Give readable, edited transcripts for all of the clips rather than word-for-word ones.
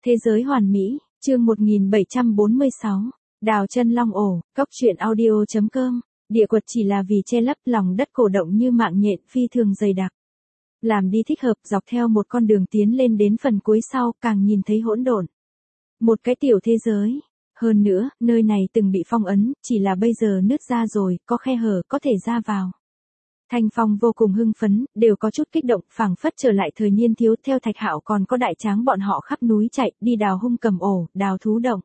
Thế giới hoàn mỹ, chương 1746, đào chân long ổ, cốc truyện audio.com, địa quật chỉ là vì che lấp lòng đất cổ động như mạng nhện phi thường dày đặc. Làm đi thích hợp dọc theo một con đường tiến lên đến phần cuối sau càng nhìn thấy hỗn độn. Một cái tiểu thế giới. Hơn nữa, nơi này từng bị phong ấn, chỉ là bây giờ nứt ra rồi, có khe hở có thể ra vào. Thanh Phong vô cùng hưng phấn, đều có chút kích động, phảng phất trở lại thời niên thiếu, theo Thạch Hạo còn có đại tráng bọn họ khắp núi chạy, đi đào hung cầm ổ, đào thú động.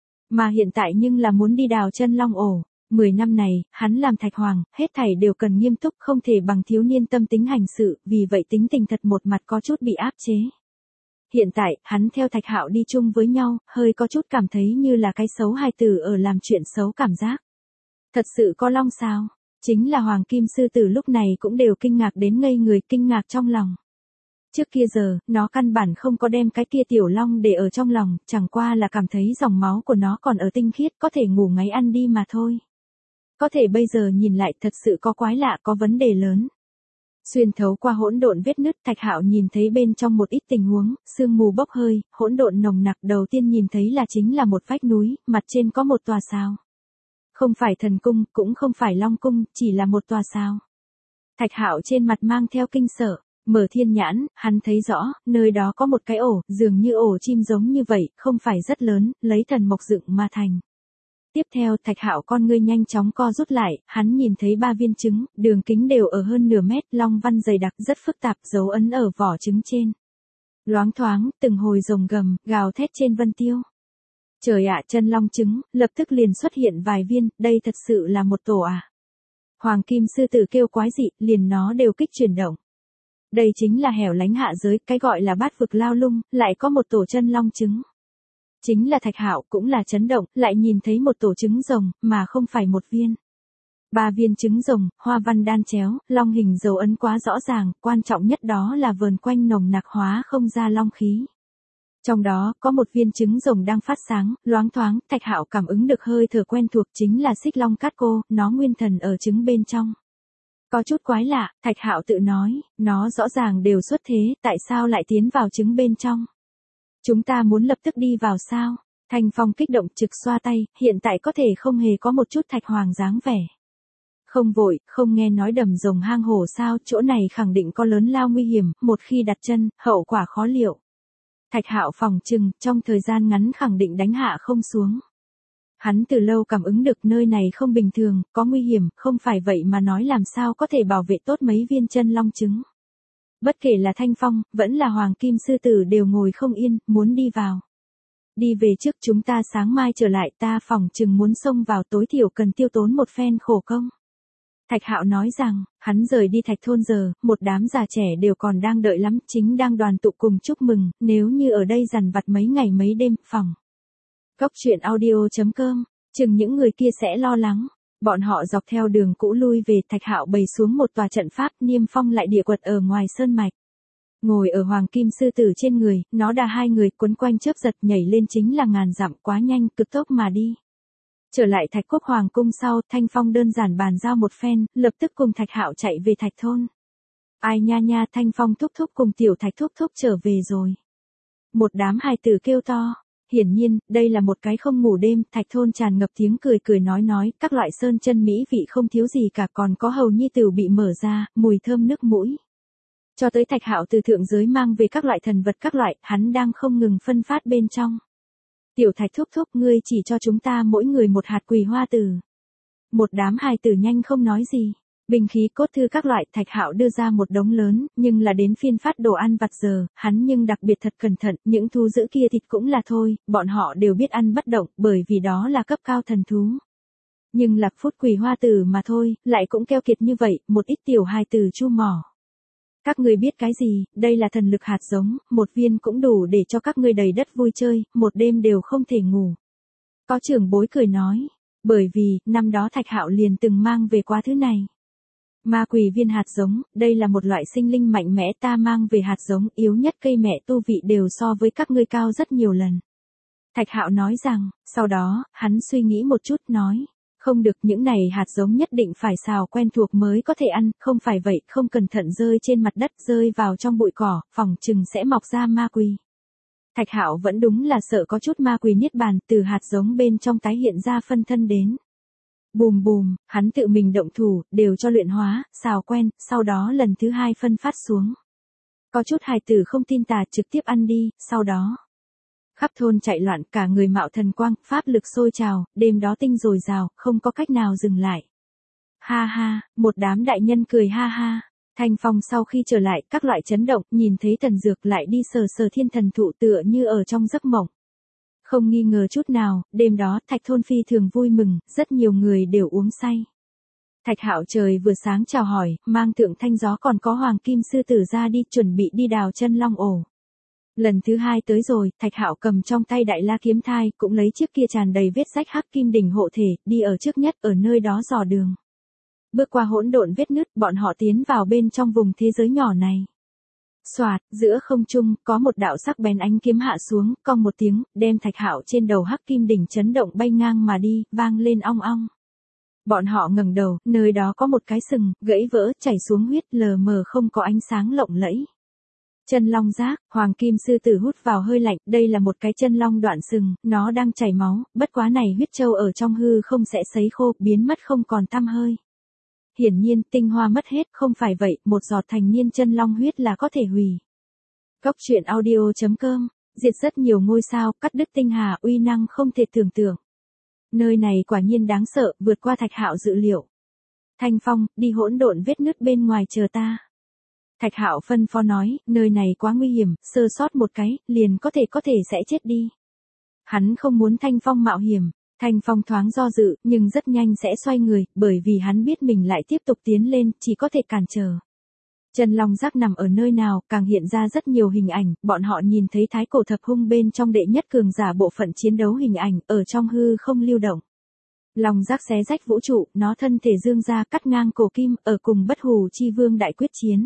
Mà hiện tại nhưng là muốn đi đào chân long ổ. 10 năm này, hắn làm Thạch Hoàng, hết thảy đều cần nghiêm túc, không thể bằng thiếu niên tâm tính hành sự, vì vậy tính tình thật một mặt có chút bị áp chế. Hiện tại, hắn theo Thạch Hạo đi chung với nhau, hơi có chút cảm thấy như là cái xấu hài tử ở làm chuyện xấu cảm giác. Thật sự có long sao? Chính là Hoàng Kim Sư Tử lúc này cũng đều kinh ngạc đến ngây người, kinh ngạc trong lòng. Trước kia giờ, nó căn bản không có đem cái kia tiểu long để ở trong lòng, chẳng qua là cảm thấy dòng máu của nó còn ở tinh khiết, có thể ngủ ngáy ăn đi mà thôi. Có thể bây giờ nhìn lại thật sự có quái lạ, có vấn đề lớn. Xuyên thấu qua hỗn độn vết nứt, Thạch Hạo nhìn thấy bên trong một ít tình huống, sương mù bốc hơi, hỗn độn nồng nặc, đầu tiên nhìn thấy là chính là một vách núi, mặt trên có một tòa sao. Không phải thần cung, cũng không phải long cung, chỉ là một tòa sao. Thạch Hạo trên mặt mang theo kinh sợ, mở thiên nhãn, hắn thấy rõ, nơi đó có một cái ổ, dường như ổ chim giống như vậy, không phải rất lớn, lấy thần mộc dựng mà thành. Tiếp theo, Thạch Hạo con ngươi nhanh chóng co rút lại, hắn nhìn thấy 3 viên trứng, đường kính đều ở hơn nửa mét, long văn dày đặc rất phức tạp, dấu ấn ở vỏ trứng trên. Loáng thoáng, từng hồi rồng gầm, gào thét trên vân tiêu. Trời ạ, chân long trứng, lập tức liền xuất hiện vài viên, đây thật sự là một tổ à. Hoàng Kim Sư Tử kêu quái dị, liền nó đều kích chuyển động. Đây chính là hẻo lánh hạ giới, cái gọi là bát vực lao lung, lại có một tổ chân long trứng. Chính là Thạch Hạo cũng là chấn động, lại nhìn thấy một tổ trứng rồng, mà không phải một viên. 3 viên trứng rồng, hoa văn đan chéo, long hình dấu ấn quá rõ ràng, quan trọng nhất đó là vờn quanh nồng nặc hóa không ra long khí. Trong đó, có một viên trứng rồng đang phát sáng, loáng thoáng, Thạch Hạo cảm ứng được hơi thở quen thuộc chính là Xích Long Cát Cô, nó nguyên thần ở trứng bên trong. Có chút quái lạ, Thạch Hạo tự nói, nó rõ ràng đều xuất thế, tại sao lại tiến vào trứng bên trong? Chúng ta muốn lập tức đi vào sao? Thanh Phong kích động trực xoa tay, hiện tại có thể không hề có một chút Thạch Hoàng dáng vẻ. Không vội, không nghe nói đầm rồng hang hổ sao, chỗ này khẳng định có lớn lao nguy hiểm, một khi đặt chân, hậu quả khó liệu. Thạch Hạo phòng trừng, trong thời gian ngắn khẳng định đánh hạ không xuống. Hắn từ lâu cảm ứng được nơi này không bình thường, có nguy hiểm, không phải vậy mà nói làm sao có thể bảo vệ tốt mấy viên chân long trứng. Bất kể là Thanh Phong, vẫn là Hoàng Kim Sư Tử đều ngồi không yên, muốn đi vào. Đi về trước, chúng ta sáng mai trở lại, ta phòng chừng muốn xông vào tối thiểu cần tiêu tốn một phen khổ công. Thạch Hạo nói rằng, hắn rời đi Thạch Thôn giờ, một đám già trẻ đều còn đang đợi lắm, chính đang đoàn tụ cùng chúc mừng, nếu như ở đây dằn vặt mấy ngày mấy đêm, phòng. Cốc truyện audio.com, chừng những người kia sẽ lo lắng. Bọn họ dọc theo đường cũ lui về, Thạch Hạo bày xuống một tòa trận pháp, niêm phong lại địa quật ở ngoài sơn mạch. Ngồi ở Hoàng Kim Sư Tử trên người, nó đà 2 người quấn quanh chớp giật nhảy lên chính là ngàn dặm, quá nhanh, cực tốc mà đi. Trở lại Thạch Quốc Hoàng cung sau, Thanh Phong đơn giản bàn giao một phen, lập tức cùng Thạch Hạo chạy về Thạch Thôn. Ai nha nha, Thanh Phong thúc thúc cùng tiểu Thạch thúc thúc trở về rồi. Một đám hài tử kêu to. Hiển nhiên, đây là một cái không ngủ đêm, Thạch Thôn tràn ngập tiếng cười cười nói, các loại sơn chân mỹ vị không thiếu gì cả, còn có hầu nhi tửu bị mở ra, mùi thơm nước mũi. Cho tới Thạch Hạo từ thượng giới mang về các loại thần vật các loại, hắn đang không ngừng phân phát bên trong. Tiểu Thạch thúc thúc, ngươi chỉ cho chúng ta mỗi người một hạt quỳ hoa tử. Một đám hài tử nhanh không nói gì. Binh khí cốt thư các loại, Thạch Hạo đưa ra một đống lớn, nhưng là đến phiên phát đồ ăn vặt giờ, hắn nhưng đặc biệt thật cẩn thận, những thú dữ kia thịt cũng là thôi, bọn họ đều biết ăn bất động, bởi vì đó là cấp cao thần thú. Nhưng lạc phút quỳ hoa tử mà thôi, lại cũng keo kiệt như vậy, một ít tiểu hài tử chu mỏ. Các ngươi biết cái gì, đây là thần lực hạt giống, một viên cũng đủ để cho các ngươi đầy đất vui chơi, một đêm đều không thể ngủ. Có trưởng bối cười nói, bởi vì, năm đó Thạch Hạo liền từng mang về quá thứ này. Ma quỷ viên hạt giống, đây là một loại sinh linh mạnh mẽ, ta mang về hạt giống, yếu nhất cây mẹ tu vị đều so với các ngươi cao rất nhiều lần. Thạch Hạo nói rằng, sau đó, hắn suy nghĩ một chút nói, không được, những này hạt giống nhất định phải xào quen thuộc mới có thể ăn, không phải vậy, không cẩn thận rơi trên mặt đất, rơi vào trong bụi cỏ, phòng chừng sẽ mọc ra ma quỷ. Thạch Hạo vẫn đúng là sợ có chút ma quỷ niết bàn từ hạt giống bên trong tái hiện ra phân thân đến. Bùm bùm, hắn tự mình động thủ, đều cho luyện hóa, xào quen, sau đó lần thứ 2 phân phát xuống. Có chút hài tử không tin tà trực tiếp ăn đi, sau đó. Khắp thôn chạy loạn, cả người mạo thần quang, pháp lực sôi trào, đêm đó tinh dồi dào, không có cách nào dừng lại. Ha ha, một đám đại nhân cười ha ha. Thanh Phong sau khi trở lại, các loại chấn động, nhìn thấy Tần Dược lại đi sờ sờ thiên thần thụ tựa như ở trong giấc mộng. Không nghi ngờ chút nào, đêm đó Thạch thôn phi thường vui mừng, rất nhiều người đều uống say. Thạch Hạo trời vừa sáng chào hỏi, mang Tượng Thanh Gió còn có Hoàng Kim Sư Tử ra đi chuẩn bị đi đào chân long ổ. Lần thứ 2 tới rồi, Thạch Hạo cầm trong tay Đại La kiếm thai, cũng lấy chiếc kia tràn đầy vết rách hắc kim đỉnh hộ thể, đi ở trước nhất ở nơi đó dò đường. Bước qua hỗn độn vết nứt, bọn họ tiến vào bên trong vùng thế giới nhỏ này. Soạt, giữa không trung, có một đạo sắc bén ánh kiếm hạ xuống, cong một tiếng, đem Thạch Hạo trên đầu hắc kim đỉnh chấn động bay ngang mà đi, vang lên ong ong. Bọn họ ngẩng đầu, nơi đó có một cái sừng, gãy vỡ, chảy xuống huyết, lờ mờ không có ánh sáng lộng lẫy. Chân long giác, Hoàng Kim Sư Tử hút vào hơi lạnh, đây là một cái chân long đoạn sừng, nó đang chảy máu, bất quá này huyết châu ở trong hư không sẽ sấy khô, biến mất không còn tăm hơi. Hiển nhiên, tinh hoa mất hết, không phải vậy, một giọt thành niên chân long huyết là có thể hủy. Cốc truyện audio.com, diệt rất nhiều ngôi sao, cắt đứt tinh hà, uy năng không thể tưởng tượng. Nơi này quả nhiên đáng sợ, vượt qua Thạch Hạo dự liệu. Thanh Phong, đi hỗn độn vết nứt bên ngoài chờ ta. Thạch Hạo phân phó nói, nơi này quá nguy hiểm, sơ sót một cái, liền có thể sẽ chết đi. Hắn không muốn Thanh Phong mạo hiểm. Thanh Phong thoáng do dự, nhưng rất nhanh sẽ xoay người, bởi vì hắn biết mình lại tiếp tục tiến lên, chỉ có thể cản trở. Chân long giác nằm ở nơi nào, càng hiện ra rất nhiều hình ảnh, bọn họ nhìn thấy thái cổ thập hung bên trong đệ nhất cường giả bộ phận chiến đấu hình ảnh, ở trong hư không lưu động. Long giác xé rách vũ trụ, nó thân thể dương ra cắt ngang cổ kim, ở cùng Bất Hủ Chi Vương đại quyết chiến.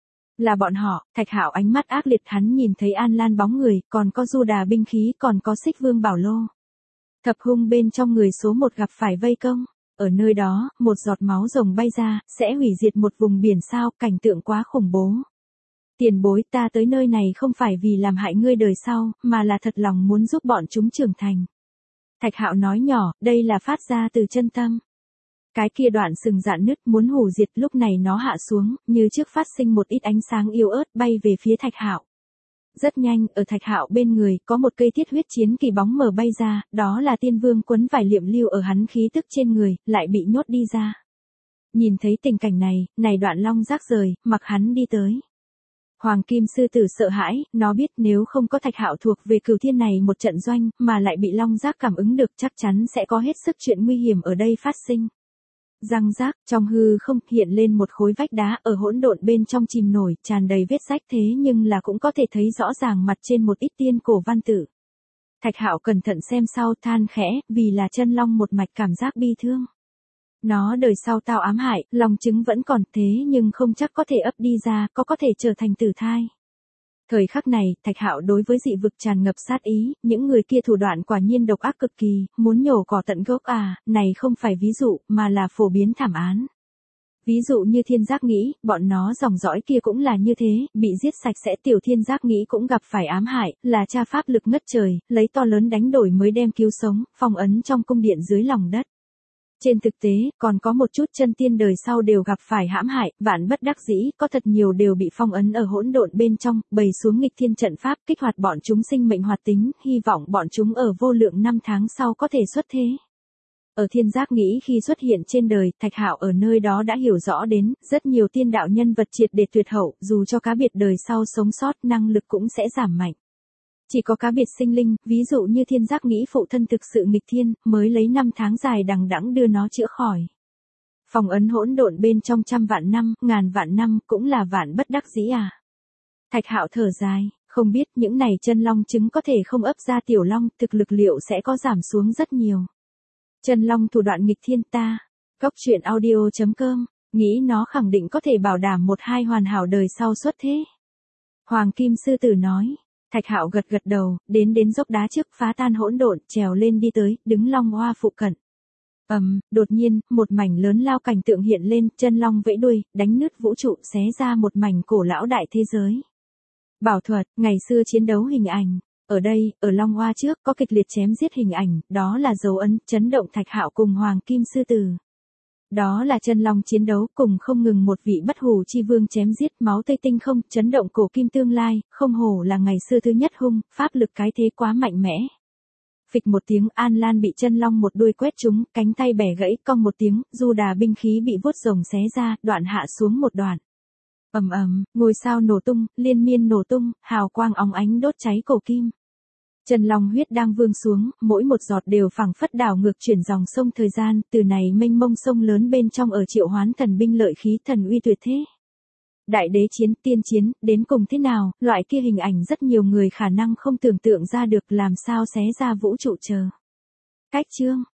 Là bọn họ, Thạch Hạo ánh mắt ác liệt, hắn nhìn thấy An Lan bóng người, còn có Du Đà binh khí, còn có Xích Vương bảo lô. Thập hung bên trong người số 1 gặp phải vây công. Ở nơi đó, một giọt máu rồng bay ra, sẽ hủy diệt một vùng biển sao, cảnh tượng quá khủng bố. Tiền bối, ta tới nơi này không phải vì làm hại ngươi đời sau, mà là thật lòng muốn giúp bọn chúng trưởng thành. Thạch Hạo nói nhỏ, đây là phát ra từ chân tâm. Cái kia đoạn sừng dạn nứt muốn hủy diệt, lúc này nó hạ xuống, như trước phát sinh một ít ánh sáng yếu ớt bay về phía Thạch Hạo. Rất nhanh, ở Thạch Hạo bên người, có một cây thiết huyết chiến kỳ bóng mờ bay ra, đó là Tiên Vương quấn vải liệm lưu ở hắn khí tức trên người, lại bị nhốt đi ra. Nhìn thấy tình cảnh này đoạn long giác rời, mặc hắn đi tới. Hoàng Kim Sư Tử sợ hãi, nó biết nếu không có Thạch Hạo thuộc về Cửu Thiên này một trận doanh, mà lại bị long giác cảm ứng được, chắc chắn sẽ có hết sức chuyện nguy hiểm ở đây phát sinh. Răng rác, trong hư không hiện lên một khối vách đá ở hỗn độn bên trong chìm nổi, tràn đầy vết rách, thế nhưng là cũng có thể thấy rõ ràng mặt trên một ít tiên cổ văn tự. Thạch Hạo cẩn thận xem sau, than khẽ, vì là chân long một mạch cảm giác bi thương. Nó đời sau tao ám hại, lòng trứng vẫn còn, thế nhưng không chắc có thể ấp đi ra, có thể trở thành tử thai. Thời khắc này, Thạch Hạo đối với dị vực tràn ngập sát ý, những người kia thủ đoạn quả nhiên độc ác cực kỳ, muốn nhổ cỏ tận gốc à, này không phải ví dụ, mà là phổ biến thảm án. Ví dụ như Thiên Giác Nghĩ, bọn nó dòng dõi kia cũng là như thế, bị giết sạch sẽ. Tiểu Thiên Giác Nghĩ cũng gặp phải ám hại, là cha pháp lực ngất trời, lấy to lớn đánh đổi mới đem cứu sống, phong ấn trong cung điện dưới lòng đất. Trên thực tế, còn có một chút chân tiên đời sau đều gặp phải hãm hại, vạn bất đắc dĩ, có thật nhiều đều bị phong ấn ở hỗn độn bên trong, bày xuống nghịch thiên trận pháp, kích hoạt bọn chúng sinh mệnh hoạt tính, hy vọng bọn chúng ở vô lượng năm tháng sau có thể xuất thế. Ở Thiên Giác Nghĩ khi xuất hiện trên đời, Thạch Hạo ở nơi đó đã hiểu rõ đến, rất nhiều tiên đạo nhân vật triệt để tuyệt hậu, dù cho cá biệt đời sau sống sót, năng lực cũng sẽ giảm mạnh. Chỉ có cá biệt sinh linh, ví dụ như Thiên Giác Nghĩ phụ thân thực sự nghịch thiên, mới lấy 5 tháng dài đằng đẵng đưa nó chữa khỏi. Phong ấn hỗn độn bên trong trăm vạn năm, ngàn vạn năm, cũng là vạn bất đắc dĩ à. Thạch Hạo thở dài, không biết những này chân long trứng có thể không ấp ra tiểu long, thực lực liệu sẽ có giảm xuống rất nhiều. Chân long thủ đoạn nghịch thiên ta. Cốc truyện audio.com, nghĩ nó khẳng định có thể bảo đảm 1-2 hoàn hảo đời sau xuất thế. Hoàng Kim Sư Tử nói. Thạch Hạo gật gật đầu, đến dốc đá trước, phá tan hỗn độn, trèo lên đi tới, đứng long hoa phụ cận. Đột nhiên, một mảnh lớn lao cảnh tượng hiện lên, chân long vẫy đuôi, đánh nứt vũ trụ, xé ra một mảnh cổ lão đại thế giới. Bảo thuật, ngày xưa chiến đấu hình ảnh. Ở đây, ở Long Hoa trước có kịch liệt chém giết hình ảnh, đó là dấu ấn chấn động Thạch Hạo cùng Hoàng Kim Sư Tử. Đó là chân long chiến đấu cùng không ngừng một vị bất hủ chi vương chém giết máu tươi tinh không, chấn động cổ kim tương lai, không hổ là ngày xưa thứ nhất hung, pháp lực cái thế quá mạnh mẽ. Phịch một tiếng, An Lan bị chân long một đuôi quét trúng, cánh tay bẻ gãy, cong một tiếng, du đà binh khí bị vuốt rồng xé ra, đoạn hạ xuống một đoạn. Ầm ầm, ngôi sao nổ tung, liên miên nổ tung, hào quang óng ánh đốt cháy cổ kim. Chân long huyết đang vương xuống, mỗi một giọt đều phảng phất đảo ngược chuyển dòng sông thời gian, từ này mênh mông sông lớn bên trong ở triệu hoán thần binh lợi khí thần uy tuyệt thế. Đại đế chiến, tiên chiến, đến cùng thế nào, loại kia hình ảnh rất nhiều người khả năng không tưởng tượng ra được làm sao xé ra vũ trụ chờ. Cách chương